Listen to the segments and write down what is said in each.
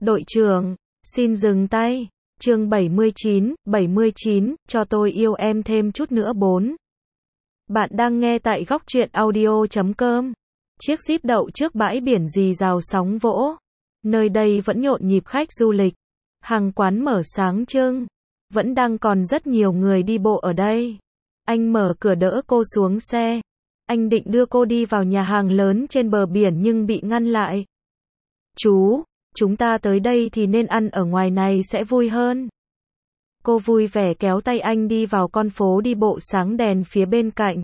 Đội trưởng, xin dừng tay. Chương 79, cho tôi yêu em thêm chút nữa 4. Bạn đang nghe tại góc truyện audio.com. Chiếc Jeep đậu trước bãi biển rì rào sóng vỗ. Nơi đây vẫn nhộn nhịp khách du lịch. Hàng quán mở sáng trưng. Vẫn đang còn rất nhiều người đi bộ ở đây. Anh mở cửa đỡ cô xuống xe. Anh định đưa cô đi vào nhà hàng lớn trên bờ biển nhưng bị ngăn lại. Chú, chúng ta tới đây thì nên ăn ở ngoài này sẽ vui hơn. Cô vui vẻ kéo tay anh đi vào con phố đi bộ sáng đèn phía bên cạnh.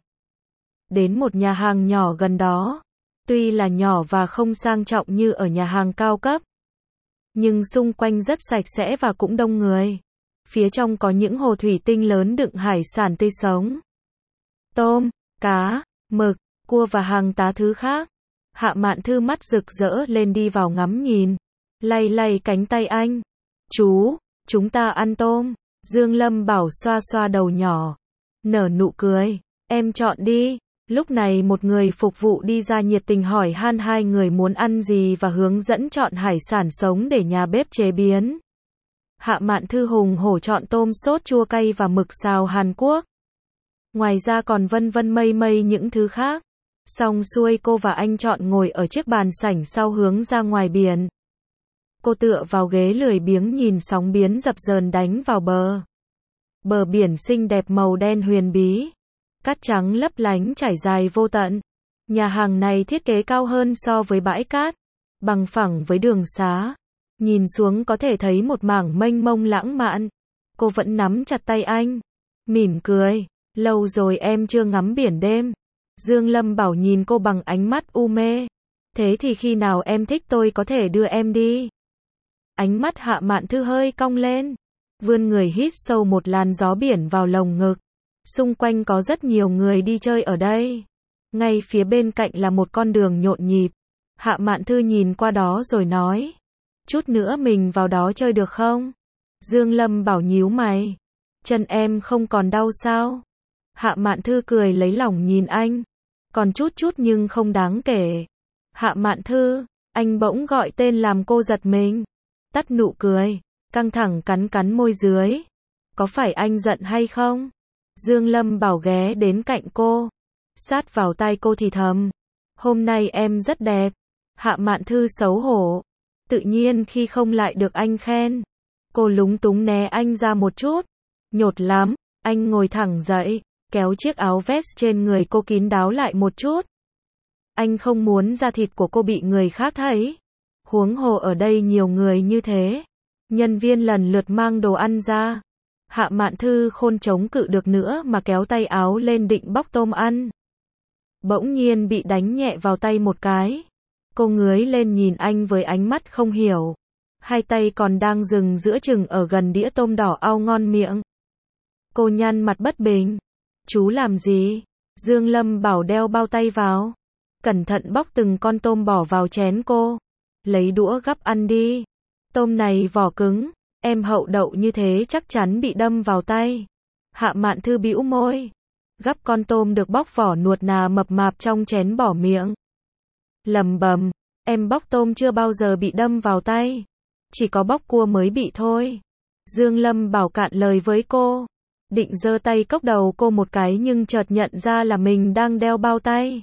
Đến một nhà hàng nhỏ gần đó. Tuy là nhỏ và không sang trọng như ở nhà hàng cao cấp. Nhưng xung quanh rất sạch sẽ và cũng đông người. Phía trong có những hồ thủy tinh lớn đựng hải sản tươi sống. Tôm, cá, mực, cua và hàng tá thứ khác. Hạ Mạn Thư mắt rực rỡ lên đi vào ngắm nhìn. Lay lay cánh tay anh. Chú, chúng ta ăn tôm. Dương Lâm Bảo xoa xoa đầu nhỏ. Nở nụ cười. Em chọn đi. Lúc này một người phục vụ đi ra nhiệt tình hỏi han hai người muốn ăn gì và hướng dẫn chọn hải sản sống để nhà bếp chế biến. Hạ Mạn Thư hùng hổ chọn tôm sốt chua cay và mực xào Hàn Quốc. Ngoài ra còn vân vân mây mây những thứ khác. Xong xuôi cô và anh chọn ngồi ở chiếc bàn sảnh sau hướng ra ngoài biển. Cô tựa vào ghế lười biếng nhìn sóng biến dập dờn đánh vào bờ. Bờ biển xinh đẹp màu đen huyền bí. Cát trắng lấp lánh trải dài vô tận. Nhà hàng này thiết kế cao hơn so với bãi cát. Bằng phẳng với đường xá. Nhìn xuống có thể thấy một mảng mênh mông lãng mạn. Cô vẫn nắm chặt tay anh. Mỉm cười. Lâu rồi em chưa ngắm biển đêm. Dương Lâm Bảo nhìn cô bằng ánh mắt u mê. Thế thì khi nào em thích tôi có thể đưa em đi. Ánh mắt Hạ Mạn Thư hơi cong lên. Vươn người hít sâu một làn gió biển vào lồng ngực. Xung quanh có rất nhiều người đi chơi ở đây. Ngay phía bên cạnh là một con đường nhộn nhịp. Hạ Mạn Thư nhìn qua đó rồi nói. Chút nữa mình vào đó chơi được không? Dương Lâm Bảo nhíu mày. Chân em không còn đau sao? Hạ Mạn Thư cười lấy lòng nhìn anh. Còn chút chút nhưng không đáng kể. Hạ Mạn Thư, anh bỗng gọi tên làm cô giật mình. Tắt nụ cười, căng thẳng cắn cắn môi dưới. Có phải anh giận hay không? Dương Lâm Bảo ghé đến cạnh cô. Sát vào tai cô thì thầm. Hôm nay em rất đẹp. Hạ Mạn Thư xấu hổ. Tự nhiên khi không lại được anh khen. Cô lúng túng né anh ra một chút. Nhột lắm, anh ngồi thẳng dậy. Kéo chiếc áo vest trên người cô kín đáo lại một chút. Anh không muốn da thịt của cô bị người khác thấy. Huống hồ ở đây nhiều người như thế. Nhân viên lần lượt mang đồ ăn ra. Hạ Mạn Thư khôn chống cự được nữa mà kéo tay áo lên định bóc tôm ăn. Bỗng nhiên bị đánh nhẹ vào tay một cái. Cô ngước lên nhìn anh với ánh mắt không hiểu. Hai tay còn đang dừng giữa chừng ở gần đĩa tôm đỏ au ngon miệng. Cô nhăn mặt bất bình. Chú làm gì? Dương Lâm Bảo đeo bao tay vào. Cẩn thận bóc từng con tôm bỏ vào chén cô. Lấy đũa gắp ăn đi. Tôm này vỏ cứng. Em hậu đậu như thế chắc chắn bị đâm vào tay. Hạ Mạn Thư bĩu môi. Gắp con tôm được bóc vỏ nuột nà mập mạp trong chén bỏ miệng. Lầm bầm. Em bóc tôm chưa bao giờ bị đâm vào tay. Chỉ có bóc cua mới bị thôi. Dương Lâm Bảo cạn lời với cô. Định giơ tay cốc đầu cô một cái nhưng chợt nhận ra là mình đang đeo bao tay.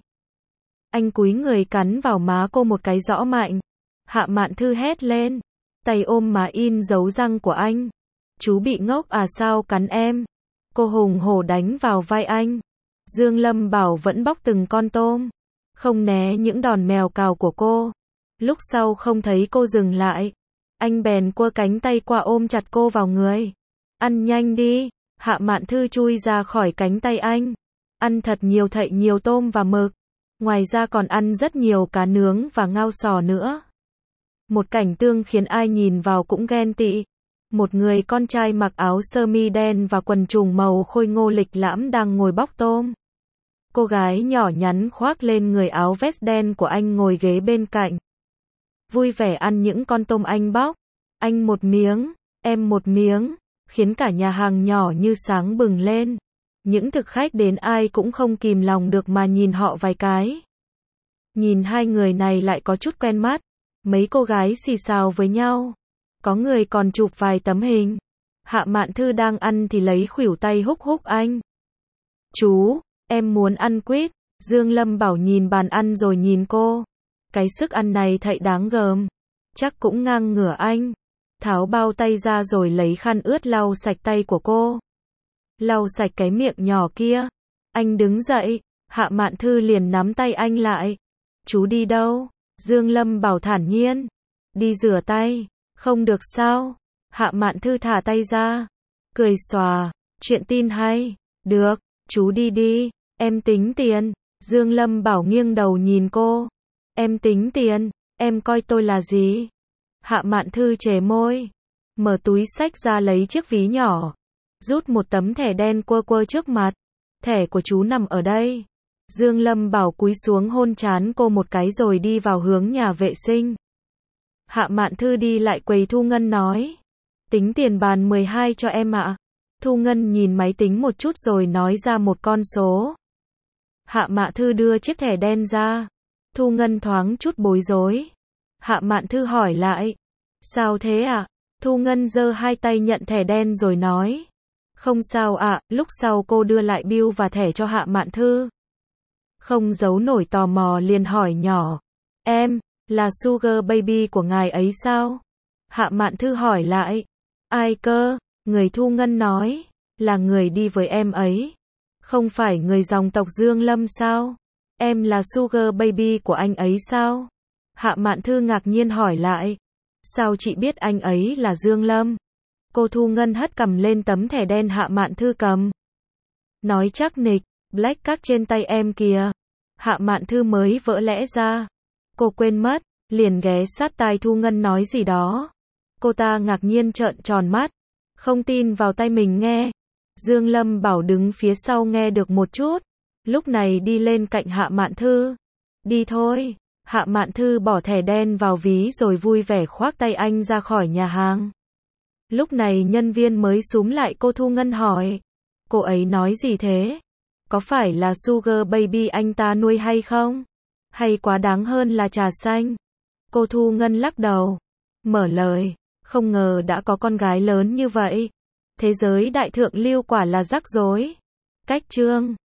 Anh cúi người cắn vào má cô một cái rõ mạnh. Hạ Mạn Thư hét lên. Tay ôm má in dấu răng của anh. Chú bị ngốc à sao cắn em? Cô hùng hổ đánh vào vai anh. Dương Lâm Bảo vẫn bóc từng con tôm. Không né những đòn mèo cào của cô. Lúc sau không thấy cô dừng lại. Anh bèn quơ cánh tay qua ôm chặt cô vào người. Ăn nhanh đi. Hạ Mạn Thư chui ra khỏi cánh tay anh. Ăn thật nhiều thậy nhiều tôm và mực. Ngoài ra còn ăn rất nhiều cá nướng và ngao sò nữa. Một cảnh tượng khiến ai nhìn vào cũng ghen tị. Một người con trai mặc áo sơ mi đen và quần trùng màu khôi ngô lịch lãm đang ngồi bóc tôm. Cô gái nhỏ nhắn khoác lên người áo vest đen của anh ngồi ghế bên cạnh. Vui vẻ ăn những con tôm anh bóc. Anh một miếng, em một miếng. Khiến cả nhà hàng nhỏ như sáng bừng lên. Những thực khách đến ai cũng không kìm lòng được mà nhìn họ vài cái. Nhìn hai người này lại có chút quen mắt. Mấy cô gái xì xào với nhau. Có người còn chụp vài tấm hình. Hạ Mạn Thư đang ăn thì lấy khuỷu tay húc húc anh. Chú, em muốn ăn quýt. Dương Lâm Bảo nhìn bàn ăn rồi nhìn cô. Cái sức ăn này thậy đáng gờm. Chắc cũng ngang ngửa anh. Tháo bao tay ra rồi lấy khăn ướt lau sạch tay của cô. Lau sạch cái miệng nhỏ kia. Anh đứng dậy. Hạ Mạn Thư liền nắm tay anh lại. Chú đi đâu? Dương Lâm Bảo thản nhiên. Đi rửa tay. Không được sao? Hạ Mạn Thư thả tay ra. Cười xòa. Chuyện tin hay. Được, chú đi đi. Em tính tiền. Dương Lâm Bảo nghiêng đầu nhìn cô. Em tính tiền. Em coi tôi là gì? Hạ Mạn Thư chề môi. Mở túi xách ra lấy chiếc ví nhỏ. Rút một tấm thẻ đen quơ quơ trước mặt. Thẻ của chú nằm ở đây. Dương Lâm Bảo cúi xuống hôn trán cô một cái rồi đi vào hướng nhà vệ sinh. Hạ Mạn Thư đi lại quầy thu ngân nói. Tính tiền bàn 12 cho em ạ. Thu ngân nhìn máy tính một chút rồi nói ra một con số. Hạ Mạn Thư đưa chiếc thẻ đen ra. Thu ngân thoáng chút bối rối. Hạ Mạn Thư hỏi lại. Sao thế ạ? Thu ngân giơ hai tay nhận thẻ đen rồi nói. Không sao ạ. Lúc sau cô đưa lại bill và thẻ cho Hạ Mạn Thư. Không giấu nổi tò mò liền hỏi nhỏ. Em, là Sugar Baby của ngài ấy sao? Hạ Mạn Thư hỏi lại. Ai cơ? Người thu ngân nói. Là người đi với em ấy. Không phải người dòng tộc Dương Lâm sao? Em là Sugar Baby của anh ấy sao? Hạ Mạn Thư ngạc nhiên hỏi lại. Sao chị biết anh ấy là Dương Lâm? Cô thu ngân hất cầm lên tấm thẻ đen Hạ Mạn Thư cầm. Nói chắc nịch, Black Card trên tay em kìa. Hạ Mạn Thư mới vỡ lẽ ra. Cô quên mất, liền ghé sát tai thu ngân nói gì đó. Cô ta ngạc nhiên trợn tròn mắt. Không tin vào tai mình nghe. Dương Lâm Bảo đứng phía sau nghe được một chút. Lúc này đi lên cạnh Hạ Mạn Thư. Đi thôi. Hạ Mạn Thư bỏ thẻ đen vào ví rồi vui vẻ khoác tay anh ra khỏi nhà hàng. Lúc này nhân viên mới xúm lại cô thu ngân hỏi. Cô ấy nói gì thế? Có phải là Sugar Baby anh ta nuôi hay không? Hay quá đáng hơn là trà xanh? Cô thu ngân lắc đầu. Mở lời. Không ngờ đã có con gái lớn như vậy. Thế giới đại thượng lưu quả là rắc rối. Cách chương